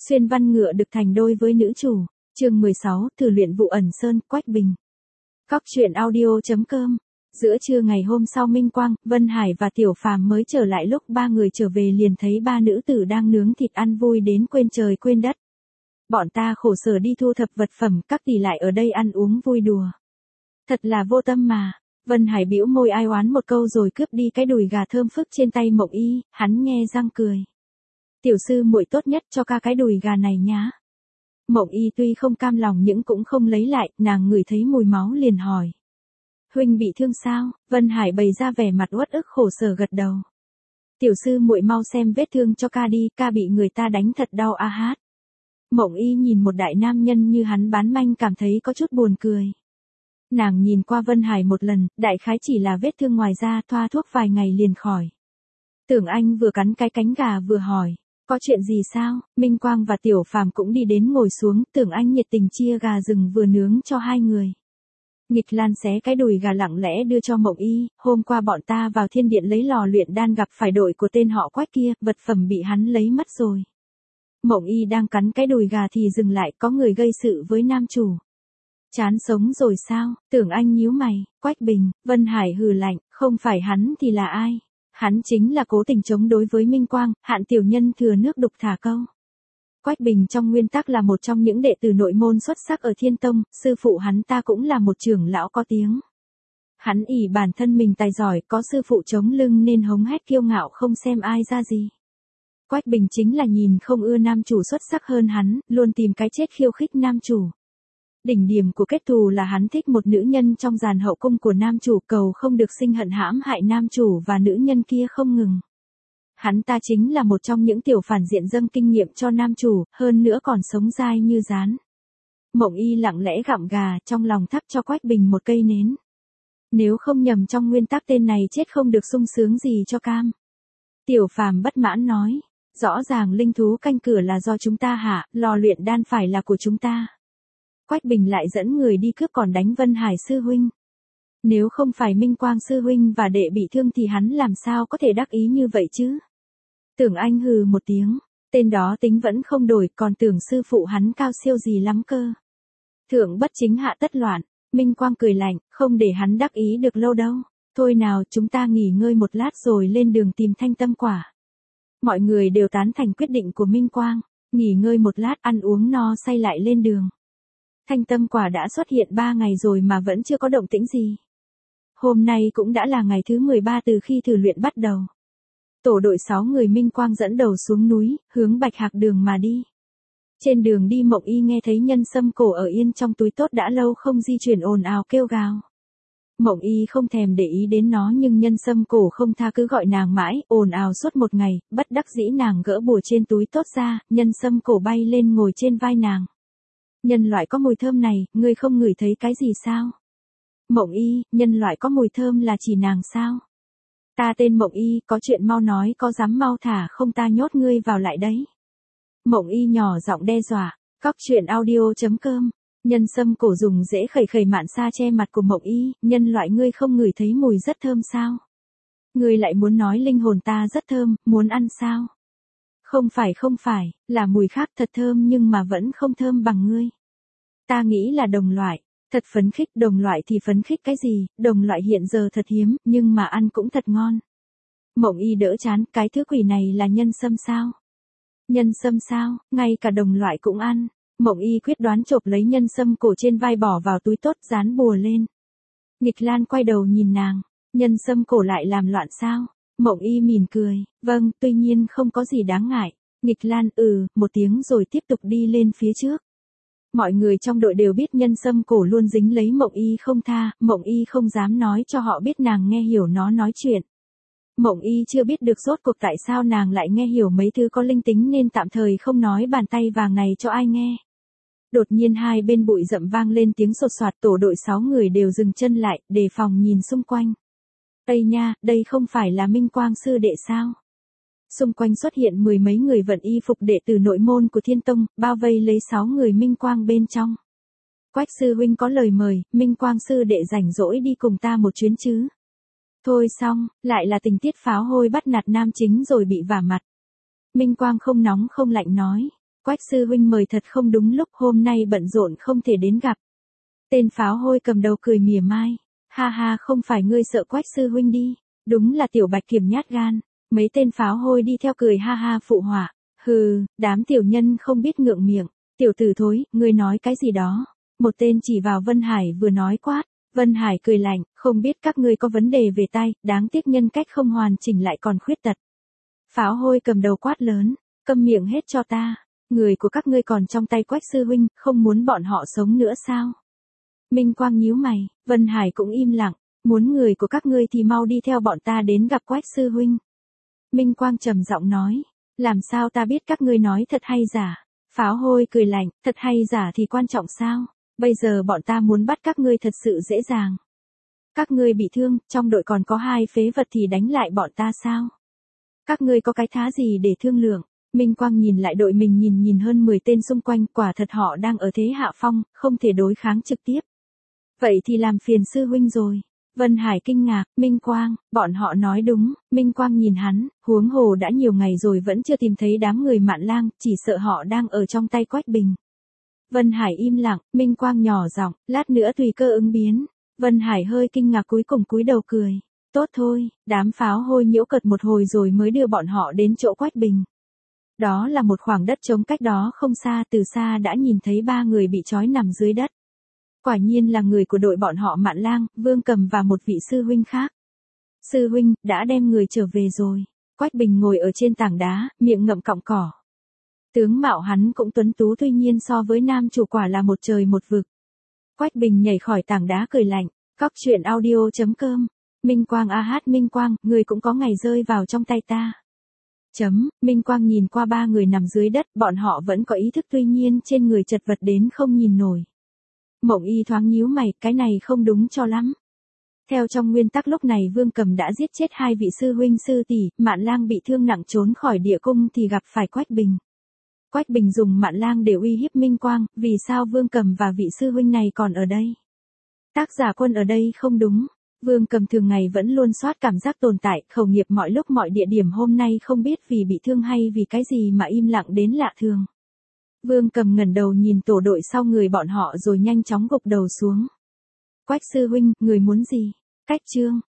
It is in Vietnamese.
Xuyên văn ngựa được thành đôi với nữ chủ. Chương 16, thử luyện vụ ẩn sơn, Quách Bình. Cóc truyện audio.com. Giữa trưa ngày hôm sau Minh Quang, Vân Hải và Tiểu Phàm mới trở lại, lúc ba người trở về liền thấy ba nữ tử đang nướng thịt ăn vui đến quên trời quên đất. Bọn ta khổ sở đi thu thập vật phẩm, các tỷ lại ở đây ăn uống vui đùa. Thật là vô tâm mà. Vân Hải bĩu môi ai oán một câu rồi cướp đi cái đùi gà thơm phức trên tay Mộng Y, hắn nhe răng cười. Tiểu sư muội tốt nhất cho ca cái đùi gà này nhá. Mộng Y tuy không cam lòng nhưng cũng không lấy lại, nàng ngửi thấy mùi máu liền hỏi. Huynh bị thương sao? Vân Hải bày ra vẻ mặt uất ức khổ sở gật đầu. Tiểu sư muội mau xem vết thương cho ca đi, ca bị người ta đánh thật đau a hát. Mộng Y nhìn một đại nam nhân như hắn bán manh cảm thấy có chút buồn cười. Nàng nhìn qua Vân Hải một lần, đại khái chỉ là vết thương ngoài da, thoa thuốc vài ngày liền khỏi. Tưởng Anh vừa cắn cái cánh gà vừa hỏi. Có chuyện gì sao? Minh Quang và Tiểu Phàm cũng đi đến ngồi xuống, Tưởng Anh nhiệt tình chia gà rừng vừa nướng cho hai người. Nghịch Lan xé cái đùi gà lặng lẽ đưa cho Mộng Y, hôm qua bọn ta vào thiên điện lấy lò luyện đan gặp phải đội của tên họ Quách kia, vật phẩm bị hắn lấy mất rồi. Mộng Y đang cắn cái đùi gà thì dừng lại, có người gây sự với nam chủ. Chán sống rồi sao? Tưởng Anh nhíu mày. Quách Bình. Vân Hải hừ lạnh, không phải hắn thì là ai? Hắn chính là cố tình chống đối với Minh Quang, Hạn tiểu nhân thừa nước đục thả câu. Quách Bình trong nguyên tắc là một trong những đệ tử nội môn xuất sắc ở Thiên Tông, sư phụ hắn ta cũng là một trưởng lão có tiếng. Hắn ỷ bản thân mình tài giỏi, có sư phụ chống lưng nên hống hét kiêu ngạo không xem ai ra gì. Quách Bình chính là nhìn không ưa nam chủ xuất sắc hơn hắn, luôn tìm cái chết khiêu khích nam chủ. Đỉnh điểm của kết thù là hắn thích một nữ nhân trong dàn hậu cung của nam chủ, cầu không được sinh hận hãm hại nam chủ và nữ nhân kia không ngừng. Hắn ta chính là một trong những tiểu phản diện dâng kinh nghiệm cho nam chủ, hơn nữa còn sống dai như rán. Mộng Y lặng lẽ gặm gà, trong lòng thắp cho Quách Bình một cây nến. Nếu không nhầm trong nguyên tắc tên này chết không được sung sướng gì cho cam. Tiểu Phàm bất mãn nói, rõ ràng linh thú canh cửa là do chúng ta hạ, lò luyện đan phải là của chúng ta. Quách Bình lại dẫn người đi cướp còn đánh Vân Hải sư huynh. Nếu không phải Minh Quang sư huynh và đệ bị thương thì hắn làm sao có thể đắc ý như vậy chứ? Tưởng Anh hừ một tiếng, tên đó tính vẫn không đổi, còn tưởng sư phụ hắn cao siêu gì lắm cơ. Thượng bất chính hạ tất loạn, Minh Quang cười lạnh, không để hắn đắc ý được lâu đâu. Thôi nào, chúng ta nghỉ ngơi một lát rồi lên đường tìm Thanh Tâm Quả. Mọi người đều tán thành quyết định của Minh Quang, nghỉ ngơi một lát ăn uống no say lại lên đường. Thanh Tâm Quả đã xuất hiện 3 ngày rồi mà vẫn chưa có động tĩnh gì. Hôm nay cũng đã là ngày thứ 13 từ khi thử luyện bắt đầu. Tổ đội 6 người Minh Quang dẫn đầu xuống núi, hướng Bạch Hạc Đường mà đi. Trên đường đi Mộng Y nghe thấy Nhân Sâm Cổ ở yên trong túi tốt đã lâu không di chuyển ồn ào kêu gào. Mộng Y không thèm để ý đến nó nhưng Nhân Sâm Cổ không tha cứ gọi nàng mãi, ồn ào suốt một ngày, bất đắc dĩ nàng gỡ bùa trên túi tốt ra, Nhân Sâm Cổ bay lên ngồi trên vai nàng. Nhân loại có mùi thơm này, ngươi không ngửi thấy cái gì sao? Mộng Y, nhân loại có mùi thơm là chỉ nàng sao? Ta tên Mộng Y, có chuyện mau nói, có dám mau thả không ta nhốt ngươi vào lại đấy. Mộng Y nhỏ giọng đe dọa. Cóc truyện audio.com. Nhân Sâm Cổ dùng rễ khẩy khẩy mạn sa che mặt của Mộng Y, nhân loại ngươi không ngửi thấy mùi rất thơm sao? Ngươi lại muốn nói linh hồn ta rất thơm, muốn ăn sao? Không phải, là mùi khác thật thơm nhưng mà vẫn không thơm bằng ngươi. Ta nghĩ là đồng loại, thật phấn khích, đồng loại thì phấn khích cái gì, đồng loại hiện giờ thật hiếm, nhưng mà ăn cũng thật ngon. Mộng Y đỡ chán, cái thứ quỷ này là nhân sâm sao? Nhân sâm sao, ngay cả đồng loại cũng ăn. Mộng Y quyết đoán chộp lấy Nhân Sâm Cổ trên vai bỏ vào túi tốt dán bùa lên. Nghịch Lan quay đầu nhìn nàng, Nhân Sâm Cổ lại làm loạn sao? Mộng Y mỉm cười, vâng, tuy nhiên không có gì đáng ngại. Nghịch Lan một tiếng rồi tiếp tục đi lên phía trước. Mọi người trong đội đều biết Nhân Sâm Cổ luôn dính lấy Mộng Y không tha, Mộng Y không dám nói cho họ biết nàng nghe hiểu nó nói chuyện. Mộng Y chưa biết được rốt cuộc tại sao nàng lại nghe hiểu mấy thứ có linh tính nên tạm thời không nói bàn tay vàng này cho ai nghe. Đột nhiên hai bên bụi rậm vang lên tiếng sột soạt, tổ đội 6 người đều dừng chân lại, đề phòng nhìn xung quanh. Ây nha, đây không phải là Minh Quang sư đệ sao? Xung quanh xuất hiện 10 mấy người vận y phục đệ tử nội môn của Thiên Tông, bao vây lấy 6 người Minh Quang bên trong. Quách sư huynh có lời mời, Minh Quang sư đệ rảnh rỗi đi cùng ta một chuyến chứ? Thôi xong, lại là tình tiết pháo hôi bắt nạt nam chính rồi bị vả mặt. Minh Quang không nóng không lạnh nói, Quách sư huynh mời thật không đúng lúc, hôm nay bận rộn không thể đến gặp. Tên pháo hôi cầm đầu cười mỉa mai. Ha ha, không phải ngươi sợ Quách sư huynh đi. Đúng là tiểu Bạch Kiểm nhát gan. Mấy tên pháo hôi đi theo cười ha ha phụ họa. Hừ, đám tiểu nhân không biết ngượng miệng. Tiểu tử thối, ngươi nói cái gì đó? Một tên chỉ vào Vân Hải vừa nói quát. Vân Hải cười lạnh, không biết các ngươi có vấn đề về tay, đáng tiếc nhân cách không hoàn chỉnh lại còn khuyết tật. Pháo hôi cầm đầu quát lớn, câm miệng hết cho ta. Người của các ngươi còn trong tay Quách sư huynh, không muốn bọn họ sống nữa sao? Minh Quang nhíu mày, Vân Hải cũng im lặng, muốn người của các ngươi thì mau đi theo bọn ta đến gặp Quách sư huynh. Minh Quang trầm giọng nói, làm sao ta biết các ngươi nói thật hay giả? Pháo hôi cười lạnh, thật hay giả thì quan trọng sao? Bây giờ bọn ta muốn bắt các ngươi thật sự dễ dàng. Các ngươi bị thương, trong đội còn có 2 phế vật thì đánh lại bọn ta sao? Các ngươi có cái thá gì để thương lượng? Minh Quang nhìn lại đội mình nhìn hơn 10 tên xung quanh, quả thật họ đang ở thế hạ phong, không thể đối kháng trực tiếp. Vậy thì làm phiền sư huynh rồi. Vân Hải kinh ngạc, Minh Quang, bọn họ nói đúng. Minh Quang nhìn hắn, huống hồ đã nhiều ngày rồi vẫn chưa tìm thấy đám người Mạn Lang, chỉ sợ họ đang ở trong tay Quách Bình. Vân Hải im lặng, Minh Quang nhỏ giọng, lát nữa tùy cơ ứng biến. Vân Hải hơi kinh ngạc cuối cùng cúi đầu cười. Tốt thôi, đám pháo hôi nhiễu cợt một hồi rồi mới đưa bọn họ đến chỗ Quách Bình. Đó là một khoảng đất trống cách đó không xa, từ xa đã nhìn thấy 3 người bị trói nằm dưới đất. Quả nhiên là người của đội bọn họ Mạn Lang, Vương Cầm và một vị sư huynh khác. Sư huynh, đã đem người trở về rồi. Quách Bình ngồi ở trên tảng đá, miệng ngậm cọng cỏ. Tướng mạo hắn cũng tuấn tú, tuy nhiên so với nam chủ quả là một trời một vực. Quách Bình nhảy khỏi tảng đá cười lạnh, cóc truyện audio.com. Minh Quang Minh Quang, người cũng có ngày rơi vào trong tay ta. Minh Quang nhìn qua 3 người nằm dưới đất, bọn họ vẫn có ý thức tuy nhiên trên người chật vật đến không nhìn nổi. Mộng Y thoáng nhíu mày, cái này không đúng cho lắm. Theo trong nguyên tắc lúc này Vương Cầm đã giết chết 2 vị sư huynh sư tỷ, Mạn Lang bị thương nặng trốn khỏi địa cung thì gặp phải Quách Bình. Quách Bình dùng Mạn Lang để uy hiếp Minh Quang, vì sao Vương Cầm và vị sư huynh này còn ở đây? Tác giả Quân ở đây không đúng. Vương Cầm thường ngày vẫn luôn soát cảm giác tồn tại, khẩu nghiệp mọi lúc mọi địa điểm, hôm nay không biết vì bị thương hay vì cái gì mà im lặng đến lạ thường. Vương Cầm ngẩng đầu nhìn tổ đội sau người bọn họ rồi nhanh chóng gục đầu xuống. Quách sư huynh, người muốn gì? Cách chương.